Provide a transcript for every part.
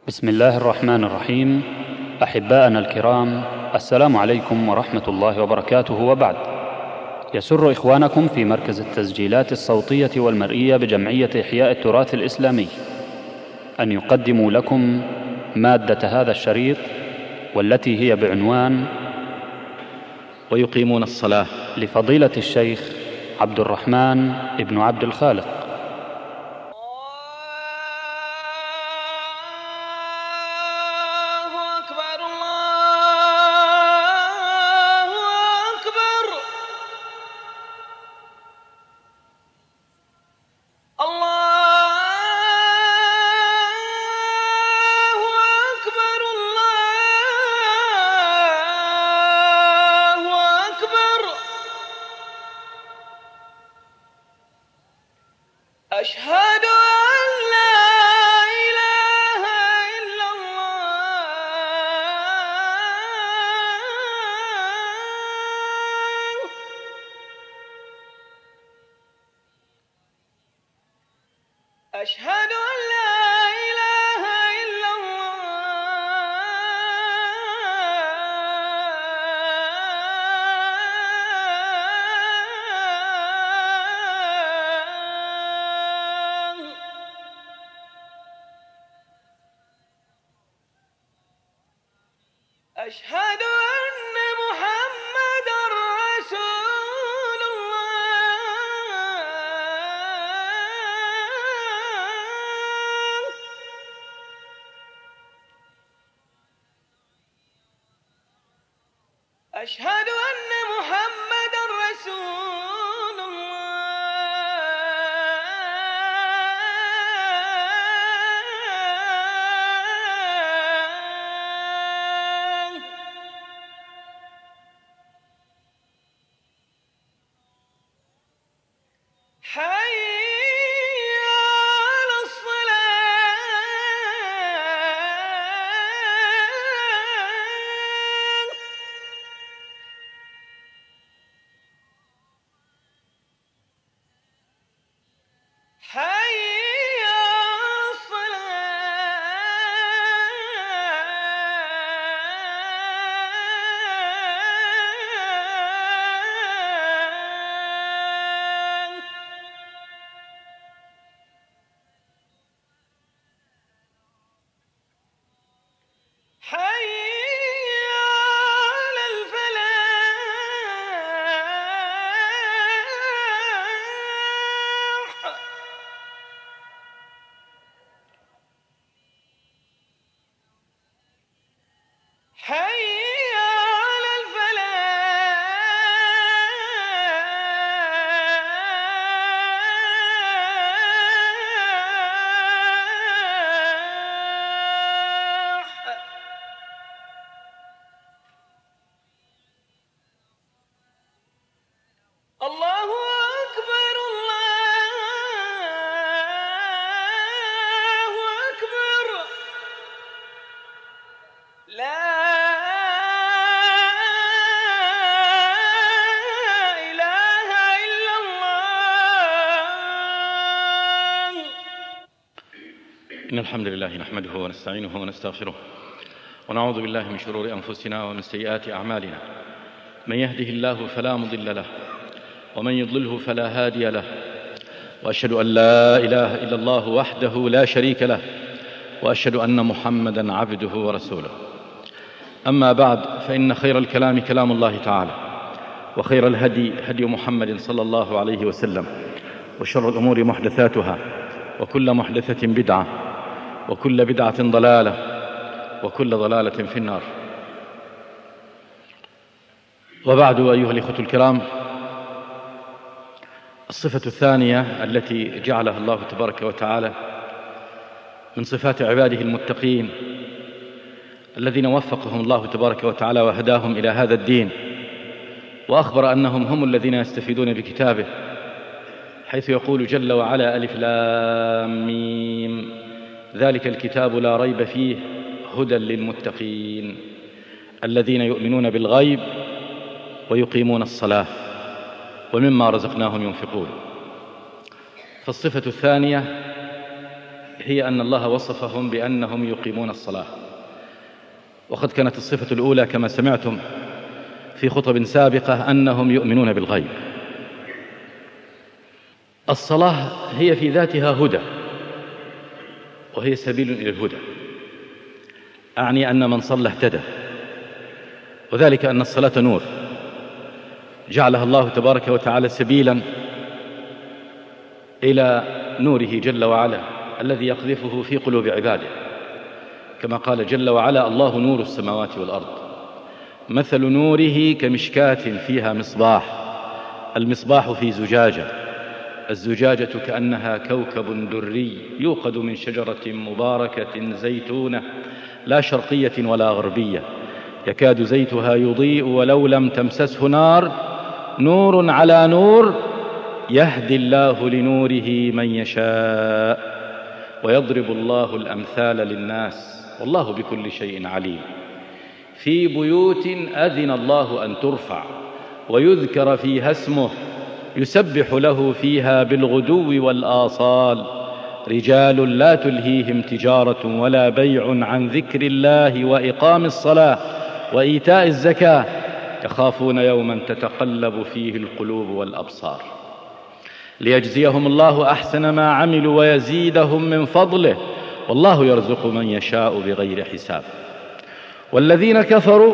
بسم الله الرحمن الرحيم. أحباءنا الكرام، السلام عليكم ورحمة الله وبركاته، وبعد. يسر إخوانكم في مركز التسجيلات الصوتية والمرئية بجمعية إحياء التراث الإسلامي أن يقدموا لكم مادة هذا الشريط، والتي هي بعنوان ويقيمون الصلاة، لفضيلة الشيخ عبد الرحمن بن عبد الخالق. أشهد أن لا إله إلا الله. أشهد أن لا إله إلا أشهد أن محمدًا رسول الله. أشهد أن محمدًا رسول الله. حي على الصلاة. حي على الصلاة. حي على الفلاح. حي على الفلاح. الله أكبر، الله أكبر. لا إله إلا الله. إن الحمد لله نحمده ونستعينه ونستغفره، ونعوذ بالله من شرور أنفسنا ومن سيئات أعمالنا. من يهده الله فلا مضل له، ومن يضلله فلا هادي له، وأشهد أن لا إله إلا الله وحده لا شريك له، وأشهد أن محمدًا عبده ورسوله. أما بعد، فإن خير الكلام كلام الله تعالى، وخير الهدي هدي محمد صلى الله عليه وسلم، وشر الأمور محدثاتها، وكل محدثة بدعة، وكل بدعة ضلالة، وكل ضلالة في النار. وبعد، أيها الإخوة الكرام، الصفة الثانية التي جعلها الله تبارك وتعالى من صفات عباده المتقين الذين وفقهم الله تبارك وتعالى وهداهم إلى هذا الدين، وأخبر أنهم هم الذين يستفيدون بكتابه، حيث يقول جل وعلا: ألف لام ميم، ذلك الكتاب لا ريب فيه هدى للمتقين الذين يؤمنون بالغيب ويقيمون الصلاة ومما رزقناهم ينفقون. فالصفة الثانية هي أن الله وصفهم بأنهم يقيمون الصلاة، وقد كانت الصفة الأولى كما سمعتم في خطب سابقة أنهم يؤمنون بالغيب. الصلاة هي في ذاتها هدى، وهي سبيل إلى الهدى، أعني أن من صلى اهتدى، وذلك أن الصلاة نور جعلها الله تبارك وتعالى سبيلا إلى نوره جل وعلا الذي يقذفه في قلوب عباده، كما قال جل وعلا: الله نور السماوات والأرض مثل نوره كمشكاة فيها مصباح، المصباح في زجاجة، الزجاجة كأنها كوكب دري يوقد من شجرة مباركة زيتونة لا شرقية ولا غربية يكاد زيتها يضيء ولو لم تمسسه نار، نور على نور يهدي الله لنوره من يشاء ويضرب الله الأمثال للناس والله بكل شيء عليم. في بيوت أذن الله أن ترفع ويذكر فيها اسمه يسبح له فيها بالغدو والآصال، رجال لا تلهيهم تجارة ولا بيع عن ذكر الله وإقام الصلاة وإيتاء الزكاة يخافون يوما تتقلب فيه القلوب والأبصار، ليجزيهم الله أحسن ما عملوا ويزيدهم من فضله والله يرزق من يشاء بغير حساب. والذين كفروا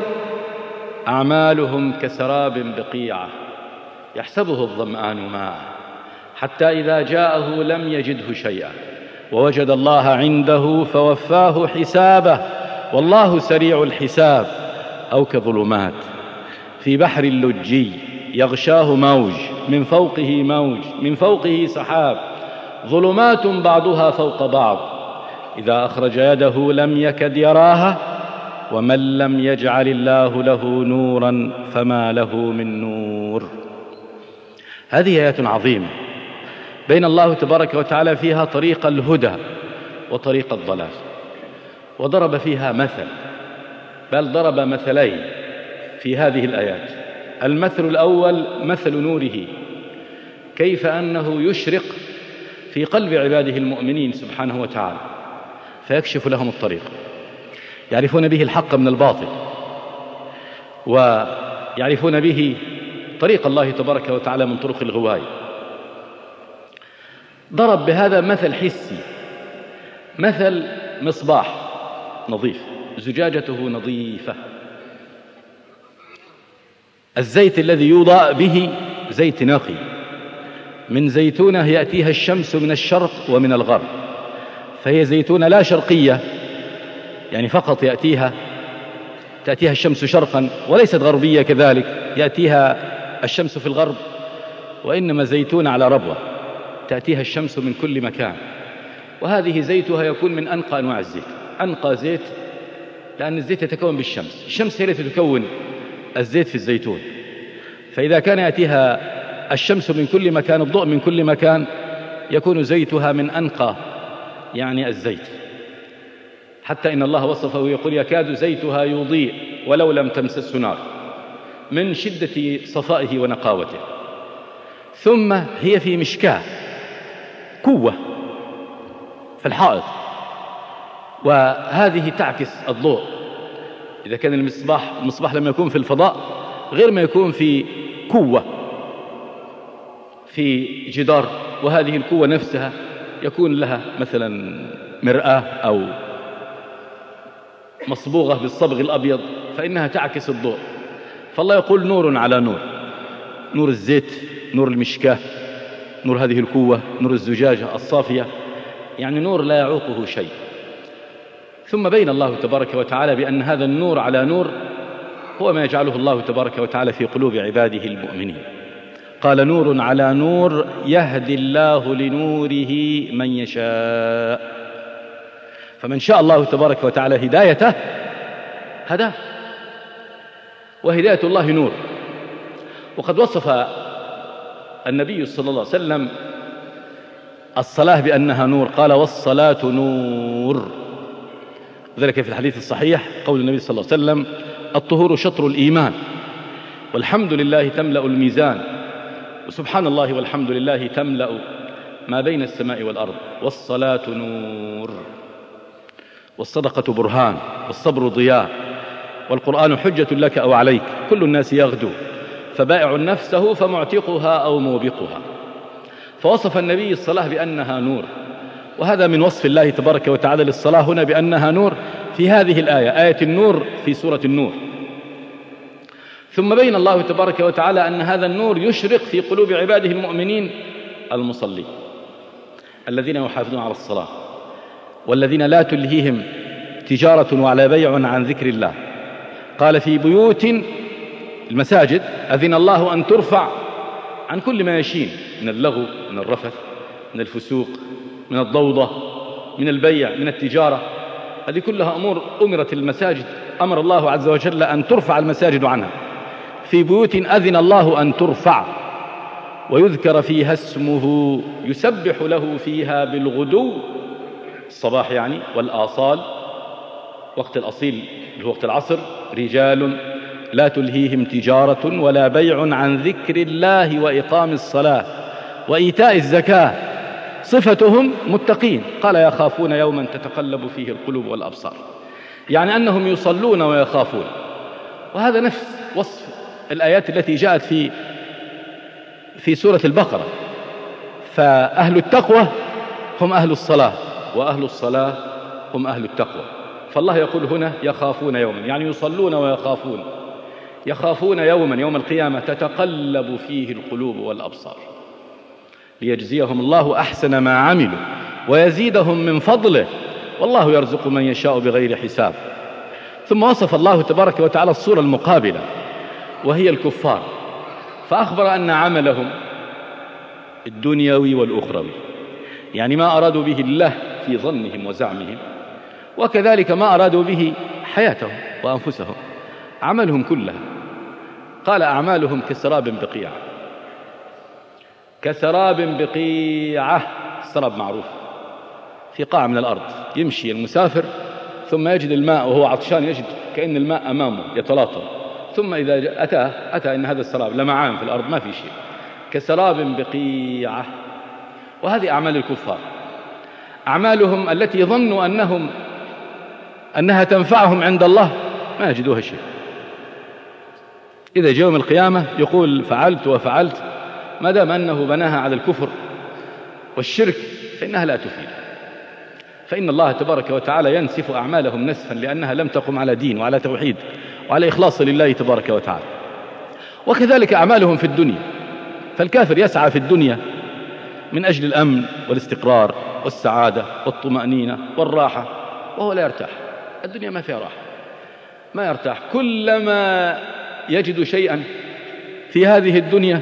أعمالهم كسراب بقيعة يحسبه الظمآن ماء حتى إذا جاءه لم يجده شيئا ووجد الله عنده فوفاه حسابه والله سريع الحساب. أو كظلمات في بحر اللجي يغشاه موج من فوقه موج من فوقه سحاب، ظلمات بعضها فوق بعض إذا أخرج يده لم يكد يراها ومن لم يجعل الله له نورا فما له من نور. هذه آيات عظيمة بين الله تبارك وتعالى فيها طريق الهدى وطريق الضلال، وضرب فيها مثل، بل ضرب مثلين في هذه الآيات. المثل الأول مثل نوره، كيف أنه يشرق في قلب عباده المؤمنين سبحانه وتعالى فيكشف لهم الطريق، يعرفون به الحق من الباطل ويعرفون به طريق الله تبارك وتعالى من طرق الغواية. ضرب بهذا مثل حسي، مثل مصباح نظيف زجاجته نظيفة، الزيت الذي يوضع به زيت نقي من زيتونة يأتيها الشمس من الشرق ومن الغرب، فهي زيتونة لا شرقية يعني فقط تأتيها الشمس شرقا، وليست غربية كذلك يأتيها الشمس في الغرب، وإنما زيتونة على ربوة تأتيها الشمس من كل مكان. وهذه زيتها يكون من أنقى أنواع الزيت، أنقى زيت لأن الزيت يتكون بالشمس، الشمس هي التي تكون الزيت في الزيتون، فإذا كان يأتيها الشمس من كل مكان الضوء من كل مكان يكون زيتها من أنقى يعني الزيت، حتى إن الله وصفه ويقول يكاد زيتها يضيء ولو لم تمسسه نار من شدة صفائه ونقاوته. ثم هي في مشكاة قوة في الحائط، وهذه تعكس الضوء. إذا كان المصباح لما يكون في الفضاء غير ما يكون في قوة في جدار، وهذه القوة نفسها يكون لها مثلا مرآة أو مصبوغة بالصبغ الأبيض فإنها تعكس الضوء. فالله يقول نور على نور، نور الزيت، نور المشكاة، نور هذه القوة، نور الزجاجة الصافية، يعني نور لا يعوقه شيء. ثم بين الله تبارك وتعالى بأن هذا النور على نور هو ما يجعله الله تبارك وتعالى في قلوب عباده المؤمنين. قال نور على نور يهدي الله لنوره من يشاء، فمن شاء الله تبارك وتعالى هدايته هداه، وهداية الله نور. وقد وصف النبي صلى الله عليه وسلم الصلاة بأنها نور، قال والصلاة نور، وذلك في الحديث الصحيح قول النبي صلى الله عليه وسلم الطهور شطر الإيمان والحمد لله تملأ الميزان، وسبحان الله والحمد لله تملأ ما بين السماء والأرض، والصلاة نور، والصدقة برهان، والصبر ضياء، والقرآن حجة لك أو عليك. كل الناس يغدو، فبائع نفسه فمعتقها أو موبقها. فوصف النبي الصلاة بأنها نور، وهذا من وصف الله تبارك وتعالى للصلاة هنا بأنها نور في هذه الآية، آية النور في سورة النور. ثم بين الله تبارك وتعالى أن هذا النور يشرق في قلوب عباده المؤمنين المصلين الذين يحافظون على الصلاة، والذين لا تلهيهم تجارة ولا بيع عن ذكر الله. قال في بيوت المساجد أذن الله أن ترفع عن كل ما يشين من اللغو، من الرفث، من الفسوق، من الضوضة، من البيع، من التجارة. هذه كلها أمور أمرت المساجد، أمر الله عز وجل أن ترفع المساجد عنها. في بيوت أذن الله أن ترفع ويذكر فيها اسمه يسبح له فيها بالغدو، الصباح يعني، والآصال، وقت الأصيل اللي هو وقت العصر، رجال لا تلهيهم تجارة ولا بيع عن ذكر الله وإقام الصلاة وإيتاء الزكاة. صفتهم متقين، قال يخافون يوما تتقلب فيه القلوب والأبصار، يعني أنهم يصلون ويخافون. وهذا نفس وصف الآيات التي جاءت في سورة البقرة. فأهل التقوى هم أهل الصلاة، وأهل الصلاة هم أهل التقوى. فالله يقول هنا يخافون يوما، يعني يصلون ويخافون. يخافون يوما، يوم القيامة، تتقلب فيه القلوب والأبصار، ليجزيهم الله أحسن ما عملوا ويزيدهم من فضله، والله يرزق من يشاء بغير حساب. ثم وصف الله تبارك وتعالى الصورة المقابلة وهي الكفار، فأخبر أن عملهم الدنيوي والأخروي، يعني ما أرادوا به الله في ظنهم وزعمهم، وكذلك ما أرادوا به حياتهم وأنفسهم، عملهم كلها. قال أعمالهم كسراب بقيعة. كسراب بقيعة، السراب معروف، في قاع من الأرض يمشي المسافر ثم يجد الماء وهو عطشان، يجد كأن الماء أمامه يتلاطم، ثم إذا أتى إن هذا السراب لمعان في الأرض ما في شيء. كسراب بقيعة. وهذه أعمال الكفار، أعمالهم التي ظنوا أنها تنفعهم عند الله، ما يجدوها شيء. إذا جاء يوم القيامة يقول فعلت وفعلت، ما دام أنه بناها على الكفر والشرك فإنها لا تفيد. فإن الله تبارك وتعالى ينسف أعمالهم نسفا، لأنها لم تقم على دين وعلى توحيد وعلى إخلاص لله تبارك وتعالى. وكذلك أعمالهم في الدنيا. فالكافر يسعى في الدنيا من أجل الأمن والاستقرار والسعادة والطمأنينة والراحة، وهو لا يرتاح. الدنيا ما فيها راحة، ما يرتاح. كلما يجد شيئا في هذه الدنيا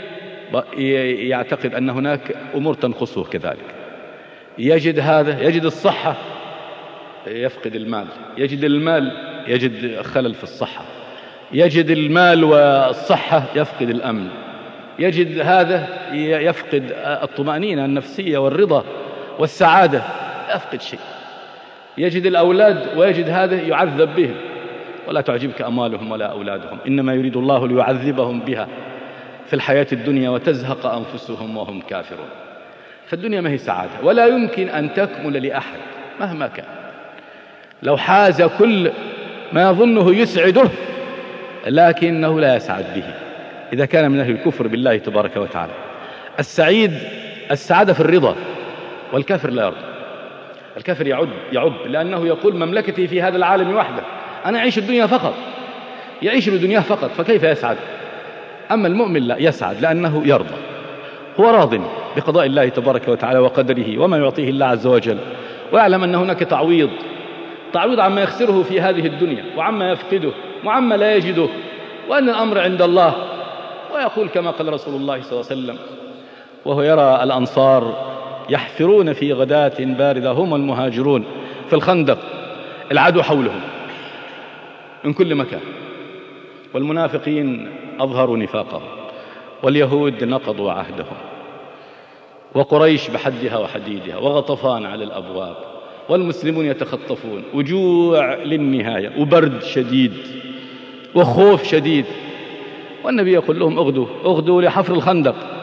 يعتقد أن هناك أمور تنقصه كذلك. يجد هذا، يجد الصحة يفقد المال، يجد المال يجد خلل في الصحة، يجد المال والصحة يفقد الأمن، يجد هذا يفقد الطمأنينة النفسية والرضا والسعادة، يفقد شيء. يجد الأولاد ويجد هذا يعذب بهم. ولا تعجبك أموالهم ولا أولادهم، إنما يريد الله ليعذبهم بها في الحياة الدنيا وتزهق أنفسهم وهم كافرون. فالدنيا ما هي سعادة، ولا يمكن أن تكمل لأحد مهما كان، لو حاز كل ما يظنه يسعده لكنه لا يسعد به إذا كان من أهل الكفر بالله تبارك وتعالى. السعيد السعادة في الرضا، والكافر لا يرضى. الكافر يعب لأنه يقول مملكتي في هذا العالم وحده، أنا أعيش الدنيا فقط، يعيش لدنياه فقط، فكيف يسعد؟ أما المؤمن لا، يسعد لأنه يرضى، هو راض بقضاء الله تبارك وتعالى وقدره وما يعطيه الله عز وجل، ويعلم أن هناك تعويض عما يخسره في هذه الدنيا وعما يفقده وعما لا يجده، وأن الأمر عند الله. ويقول كما قال رسول الله صلى الله عليه وسلم وهو يرى الأنصار يحفرون في غداة باردة، هم المهاجرون في الخندق، العدو حولهم من كل مكان، والمنافقين أظهروا نفاقهم، واليهود نقضوا عهدهم، وقريش بحدها وحديدها، وغطفان على الأبواب، والمسلمون يتخطفون، وجوع للنهاية، وبرد شديد، وخوف شديد. والنبي يقول لهم اغدوا لحفر الخندق،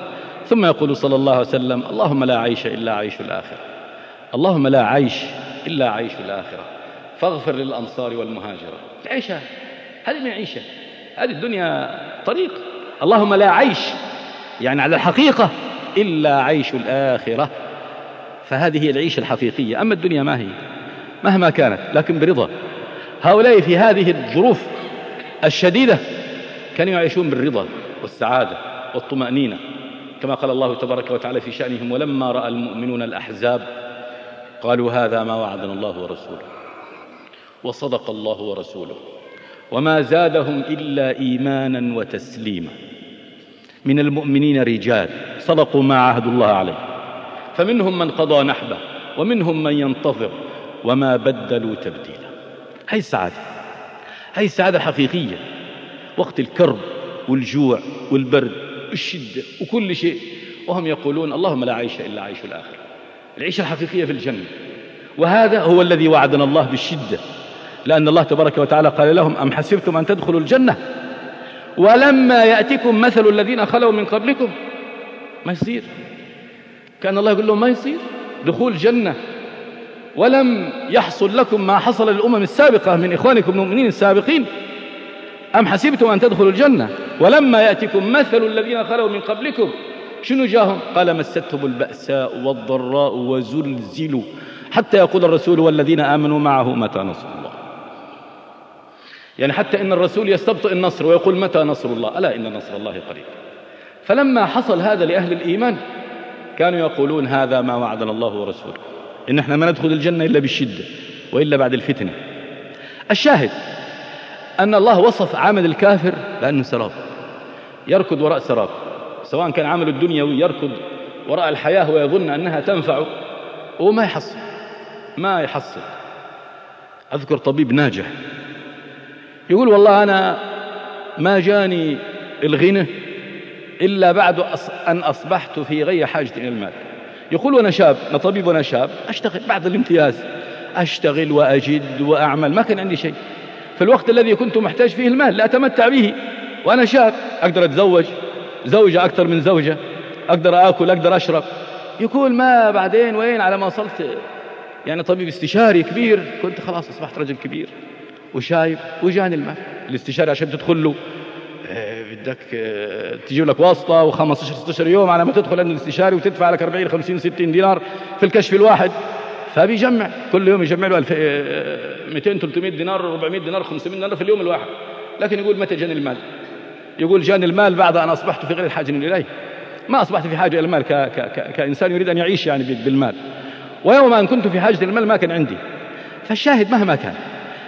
ثم يقول صلى الله عليه وسلم: اللهم لا عيش إلا عيش الآخرة، اللهم لا عيش إلا عيش الآخرة، فاغفر للأنصار والمهاجرة. العيشة هذه من عيشة، هذه الدنيا طريق. اللهم لا عيش يعني على الحقيقة إلا عيش الآخرة، فهذه هي العيشة الحقيقية. أما الدنيا ما هي مهما كانت لكن برضا. هؤلاء في هذه الظروف الشديدة كانوا يعيشون بالرضا والسعادة والطمأنينة، كما قال الله تبارك وتعالى في شأنهم: ولما رأى المؤمنون الأحزاب قالوا هذا ما وعدنا الله ورسوله وصدق الله ورسوله وما زادهم إلا إيمانا وتسليما. من المؤمنين رجال صدقوا ما عاهدوا الله عليه، فمنهم من قضى نحبه ومنهم من ينتظر وما بدلوا تبديلا. هذه السعادة، هذه السعادة الحقيقية وقت الكرب والجوع والبرد والشدة وكل شيء، وهم يقولون: اللهم لا عيش إلا عيش الآخرة. العيشة الحقيقية في الجنة، وهذا هو الذي وعدنا الله بالشدة، لأن الله تبارك وتعالى قال لهم: أم حسبتم أن تدخلوا الجنة ولما يأتكم مثل الذين خلوا من قبلكم. ما يصير، كان الله يقول لهم ما يصير دخول الجنة ولم يحصل لكم ما حصل للأمم السابقة من إخوانكم المؤمنين السابقين. أم حسبتم أن تدخلوا الجنة ولما يأتكم مثل الذين خلوا من قبلكم. شنو جاهم؟ قال: مستهم البأساء والضراء وزلزلوا حتى يقول الرسول والذين آمنوا معه متى نصر الله. يعني حتى إن الرسول يستبطئ النصر ويقول: متى نصر الله؟ ألا إن نصر الله قريب. فلما حصل هذا لأهل الإيمان كانوا يقولون: هذا ما وعدنا الله ورسوله، إن احنا ما ندخل الجنة إلا بالشدة وإلا بعد الفتنة. الشاهد أن الله وصف عمل الكافر بأنه سراب، يركض وراء سراب، سواء كان عمل الدنيوي يركض وراء الحياة ويظن أنها تنفعه وما يحصل، ما يحصل. أذكر طبيب ناجح يقول: والله أنا ما جاني الغنى إلا بعد أن أصبحت في غير حاجة إلى المال. يقول: وأنا شاب، أنا طبيب وأنا شاب، أشتغل بعد الامتياز، أشتغل وأجد وأعمل، ما كان عندي شيء. في الوقت الذي كنت محتاج فيه المال لا أتمتع به، وأنا شاب أقدر أتزوج زوجة أكثر من زوجة، أقدر أكل، أقدر أشرب. يقول: ما بعدين وين على ما وصلت يعني طبيب استشاري كبير، كنت خلاص أصبحت رجل كبير وشايب وجاني المال. الاستشاري عشان تدخل له بدك تجيب لك واسطة و15-16 يوم على ما تدخل عند الاستشاري وتدفع لك 40-50-60 دينار في الكشف الواحد. فبيجمع كل يوم يجمع له 200-300 دينار 400 دينار 500 دينار في اليوم الواحد. لكن يقول: متى جاني المال؟ يقول: جاني المال بعد أن أصبحت في غير الحاجة إليه، ما أصبحت في حاجة إلى المال كإنسان يريد أن يعيش يعني بالمال، ويوم أن كنت في حاجة المال ما كان عندي. فالشاهد مهما كان،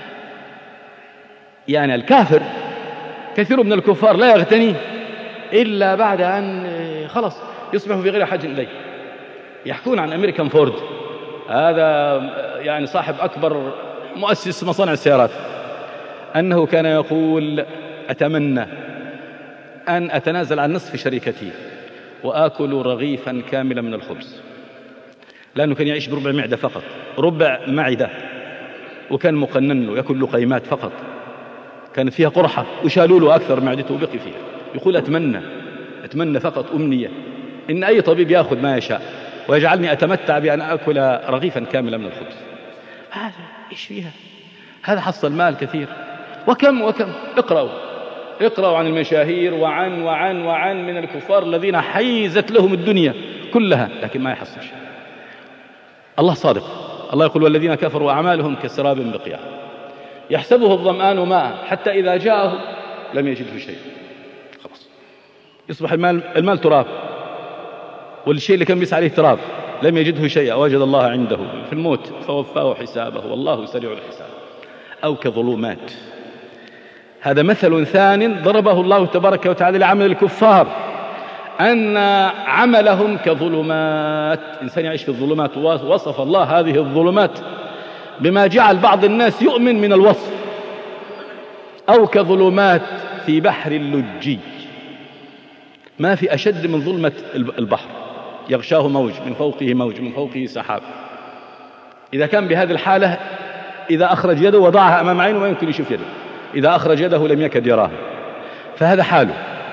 يعني الكافر كثير من الكفار لا يغتني إلا بعد أن خلص يصبح في غير حاجة إليه. يحكون عن أمريكان فورد، هذا يعني صاحب أكبر مؤسس مصانع السيارات، أنه كان يقول: أتمنى أن أتنازل عن نصف شركتي وآكل رغيفا كاملا من الخبز، لأنه كان يعيش بربع معدة فقط، ربع معدة، وكان مقنن له يأكل لقيمات فقط، كانت فيها قرحة وشالوا له أكثر معدته وبقي فيها. يقول: أتمنى فقط أمنية إن أي طبيب يأخذ ما يشاء ويجعلني أتمتع بأن أكل رغيفا كاملا من الخبز. هذا إيش فيها؟ هذا حصل مال كثير. وكم اقرأوا عن المشاهير وعن من الكفار الذين حيزت لهم الدنيا كلها لكن ما يحصل شيء. الله صادق، الله يقول: والذين كفروا أعمالهم كسراب بقيع يحسبه الظمآن ماء حتى إذا جاءه لم يجده شيء. خلاص يصبح المال تراب، والشيء اللي كان بيسعى عليه تراب، لم يجده شيئا، وجد الله عنده في الموت فوفاه حسابه والله سريع الحساب. أو كظلمات. هذا مثل ثان ضربه الله تبارك وتعالى لعمل الكفار، أن عملهم كظلمات، إنسان يعيش في الظلمات. وصف الله هذه الظلمات بما جعل بعض الناس يؤمن من الوصف. أو كظلمات في بحر اللجي، ما في أشد من ظلمة البحر، يغشاه موج من فوقه موج من فوقه سحاب. إذا كان بهذه الحالة، إذا أخرج يده وضعها أمام عينه ما يمكن يشوف يده، إذا أخرج يده لم يكد يراها، فهذا حاله.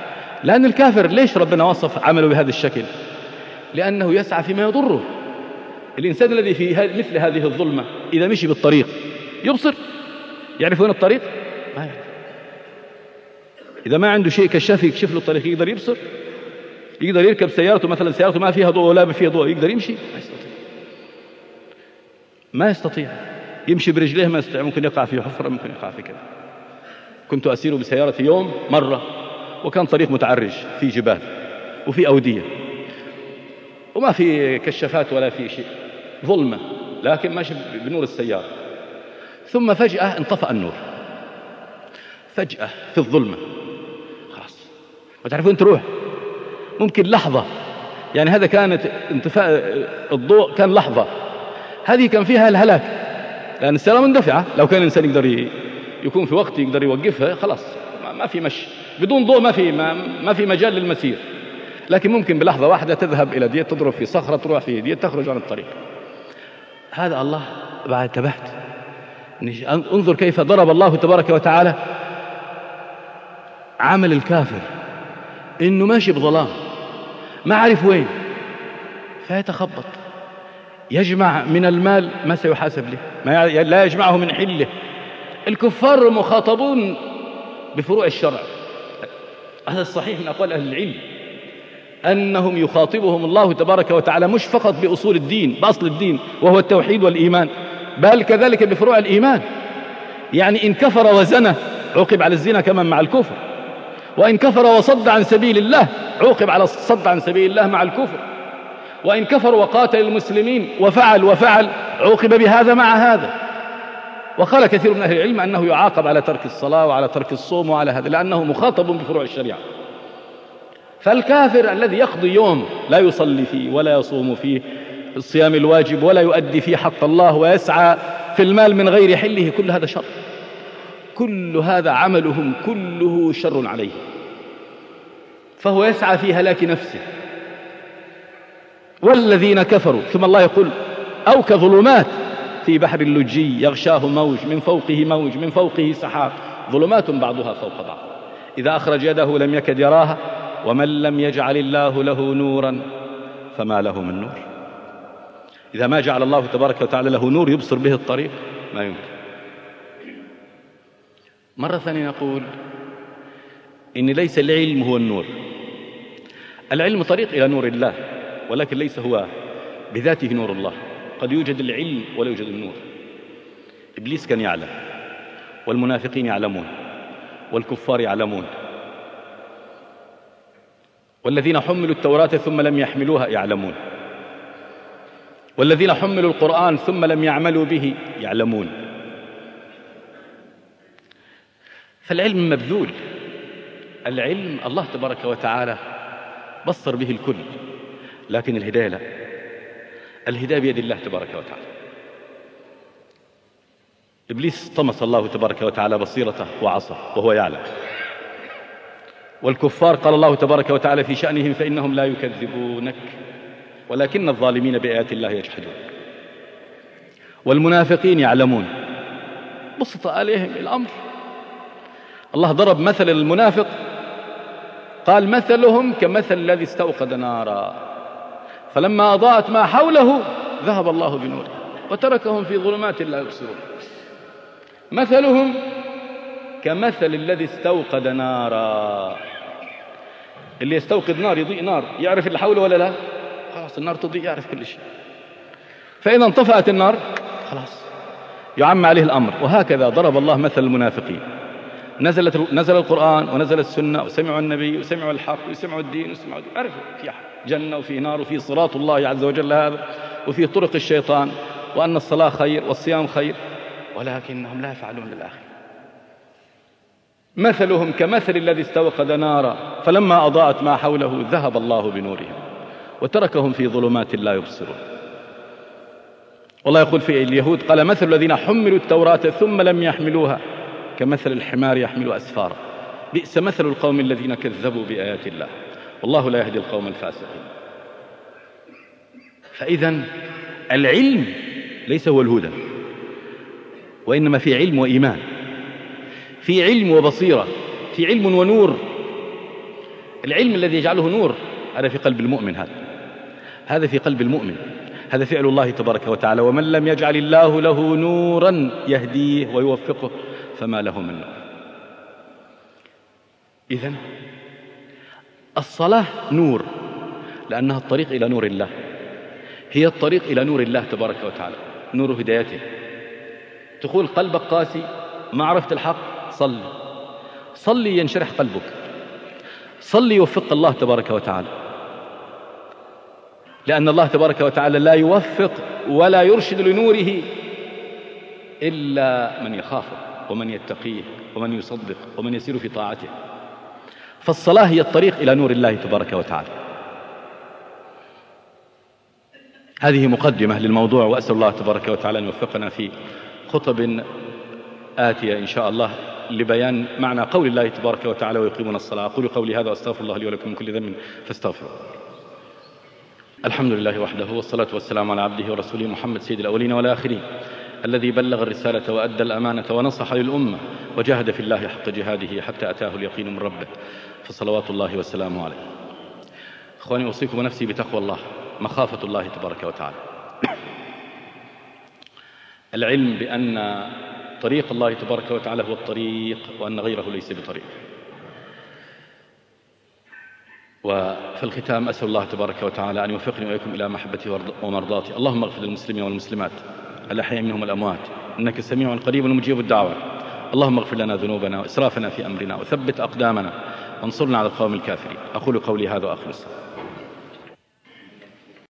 لأن الكافر ليش ربنا وصف عمله بهذا الشكل؟ لأنه يسعى فيما يضره. الإنسان الذي في مثل هذه الظلمة إذا مشي بالطريق يبصر، يعرف وين الطريق؟ ما يعرف. إذا ما عنده شيء كشاف يكشف له الطريق يقدر يبصر؟ يقدر يركب سيارته مثلا، سيارته ما فيها ضوء ولا فيها ضوء، يقدر يمشي؟ ما يستطيع. يمشي برجليه ما يستطيع، ممكن يقع في حفرة، ممكن يقع في كذا. كنت أسير بسيارتي يوم مرة، وكان طريق متعرج في جبال وفي أودية وما في كشافات ولا في شيء، ظلمة، لكن ماشي بنور السيارة. ثم فجأة انطفأ النور، فجأة في الظلمة، خلاص ما تعرف وين تروح. ممكن لحظة، يعني هذا كانت انطفاء الضوء كان لحظة، هذه كان فيها الهلاك، لأن السيارة مندفعة. لو كان الإنسان يقدر يكون في وقت يقدر يوقفها، خلاص ما في مشي بدون ضوء، ما في مجال للمسير. لكن ممكن بلحظة واحدة تذهب إلى ديت، تضرب في صخرة، تروح في ديت، تخرج عن الطريق. هذا الله بعد تبهت. انظر كيف ضرب الله تبارك وتعالى عمل الكافر، إنه ماشي بظلام ما عارف وين، فيتخبط، يجمع من المال ما سيحاسب له، لا يجمعه من حله. الكفار مخاطبون بفروع الشرع، هذا الصحيح من أقوال أهل العلم، أنهم يخاطبهم الله تبارك وتعالى مش فقط بأصول الدين، بأصل الدين وهو التوحيد والإيمان، بل كذلك بفروع الإيمان. يعني إن كفر وزنى عوقب على الزنا كمان مع الكفر، وإن كفر وصد عن سبيل الله عوقب على الصد عن سبيل الله مع الكفر، وإن كفر وقاتل المسلمين وفعل عوقب بهذا مع هذا. وقال كثير من أهل العلم أنه يعاقب على ترك الصلاة وعلى ترك الصوم وعلى هذا، لأنه مخاطب بفروع الشريعة. فالكافر الذي يقضي يوم لا يصلي فيه ولا يصوم فيه الصيام الواجب ولا يؤدي فيه حق الله ويسعى في المال من غير حله، كل هذا شر، كل هذا عملهم كله شر عليه، فهو يسعى في هلاك نفسه. والذين كفروا، ثم الله يقول أو كظلمات في بحر اللجي يغشاه موج من فوقه موج من فوقه سحاب ظلمات بعضها فوق بعض إذا أخرج يده لم يكد يراها ومن لم يجعل الله له نورا فما له من نور. إذا ما جعل الله تبارك وتعالى له نور يبصر به الطريق ما يمكن. مرة ثانية نقول إن ليس العلم هو النور، العلم طريق إلى نور الله، ولكن ليس هو بذاته نور الله. قد يوجد العلم ولا يوجد النور. إبليس كان يعلم، والمنافقين يعلمون، والكفار يعلمون، والذين حملوا التوراة ثم لم يحملوها يعلمون، والذين حملوا القرآن ثم لم يعملوا به يعلمون. فالعلم مبذول، العلم الله تبارك وتعالى بصر به الكل، لكن الهداية لا، الهداية بيد الله تبارك وتعالى. إبليس طمس الله تبارك وتعالى بصيرته وعصى وهو يعلم، والكفار قال الله تبارك وتعالى في شأنهم فإنهم لا يكذبونك ولكن الظالمين بآيات الله يجحدون، والمنافقين يعلمون، بسط عليهم الأمر. الله ضرب مثل المنافق قال مثلهم كمثل الذي استوقد نارا فلما أضاءت ما حوله ذهب الله بنوره وتركهم في ظلمات لا يبصرون. مثلهم كمثل الذي استوقد نارا، اللي يستوقد نار يضيء نار يعرف اللي حوله ولا لا؟ خلاص النار تضيء، يعرف كل شيء. فإذا انطفأت النار خلاص يعم عليه الأمر. وهكذا ضرب الله مثل المنافقين. نزل القرآن ونزل السنة وسمعوا النبي وسمعوا الحق وسمعوا الدين وسمعوا الدين، عرفوا في جنة وفي نار وفي صراط الله عز وجل هذا وفي طرق الشيطان، وأن الصلاة خير والصيام خير، ولكنهم لا يفعلون للآخر. مثلهم كمثل الذي استوقد نارا فلما أضاءت ما حوله ذهب الله بنورهم وتركهم في ظلمات لا يبصرون. والله يقول في اليهود قال مثل الذين حملوا التوراة ثم لم يحملوها كمثل الحمار يحمل أسفارا بئس مثل القوم الذين كذبوا بآيات الله والله لا يهدي القوم الفاسقين. فإذا العلم ليس هو الهدى، وإنما في علم وإيمان، في علم وبصيرة، في علم ونور. العلم الذي يجعله نور هذا في قلب المؤمن، هذا في قلب المؤمن، هذا فعل الله تبارك وتعالى. ومن لم يجعل الله له نورا يهديه ويوفقه فما له من نور. إذن الصلاة نور، لأنها الطريق إلى نور الله، هي الطريق إلى نور الله تبارك وتعالى، نور هدايته. تقول قلبك قاسي، ما عرفت الحق، صلي ينشرح قلبك، صلي يوفق الله تبارك وتعالى، لأن الله تبارك وتعالى لا يوفق ولا يرشد لنوره إلا من يخافه ومن يتقيه ومن يصدق ومن يسير في طاعته. فالصلاة هي الطريق إلى نور الله تبارك وتعالى. هذه مقدمة للموضوع، وأسأل الله تبارك وتعالى أن يوفقنا في خطب آتية إن شاء الله لبيان معنى قول الله تبارك وتعالى ويقيمون الصلاة. أقول قولي هذا وأستغفر الله لي ولكم من كل ذنب فاستغفروا. الحمد لله وحده، والصلاة والسلام على عبده ورسوله محمد سيد الأولين والآخرين، الذي بلغ الرسالة وأدى الأمانة ونصح للأمة وجاهد في الله حق جهاده حتى أتاه اليقين من ربه، فصلوات الله وسلامه عليه. إخواني، أوصيكم ونفسي بتقوى الله، مخافة الله تبارك وتعالى. العلم بأن طريق الله تبارك وتعالى هو الطريق، وأن غيره ليس بطريق. وفي الختام أسأل الله تبارك وتعالى أن يوفقني وإياكم إلى محبته ومرضاته. اللهم اغفر للمسلمين والمسلمات الأحياء منهم والأموات، إنك سميع قريب مجيب الدعوات. اللهم اغفر لنا ذنوبنا وإسرافنا في أمرنا وثبت أقدامنا وانصرنا على القوم الكافرين. أقول قولي هذا وأخلص.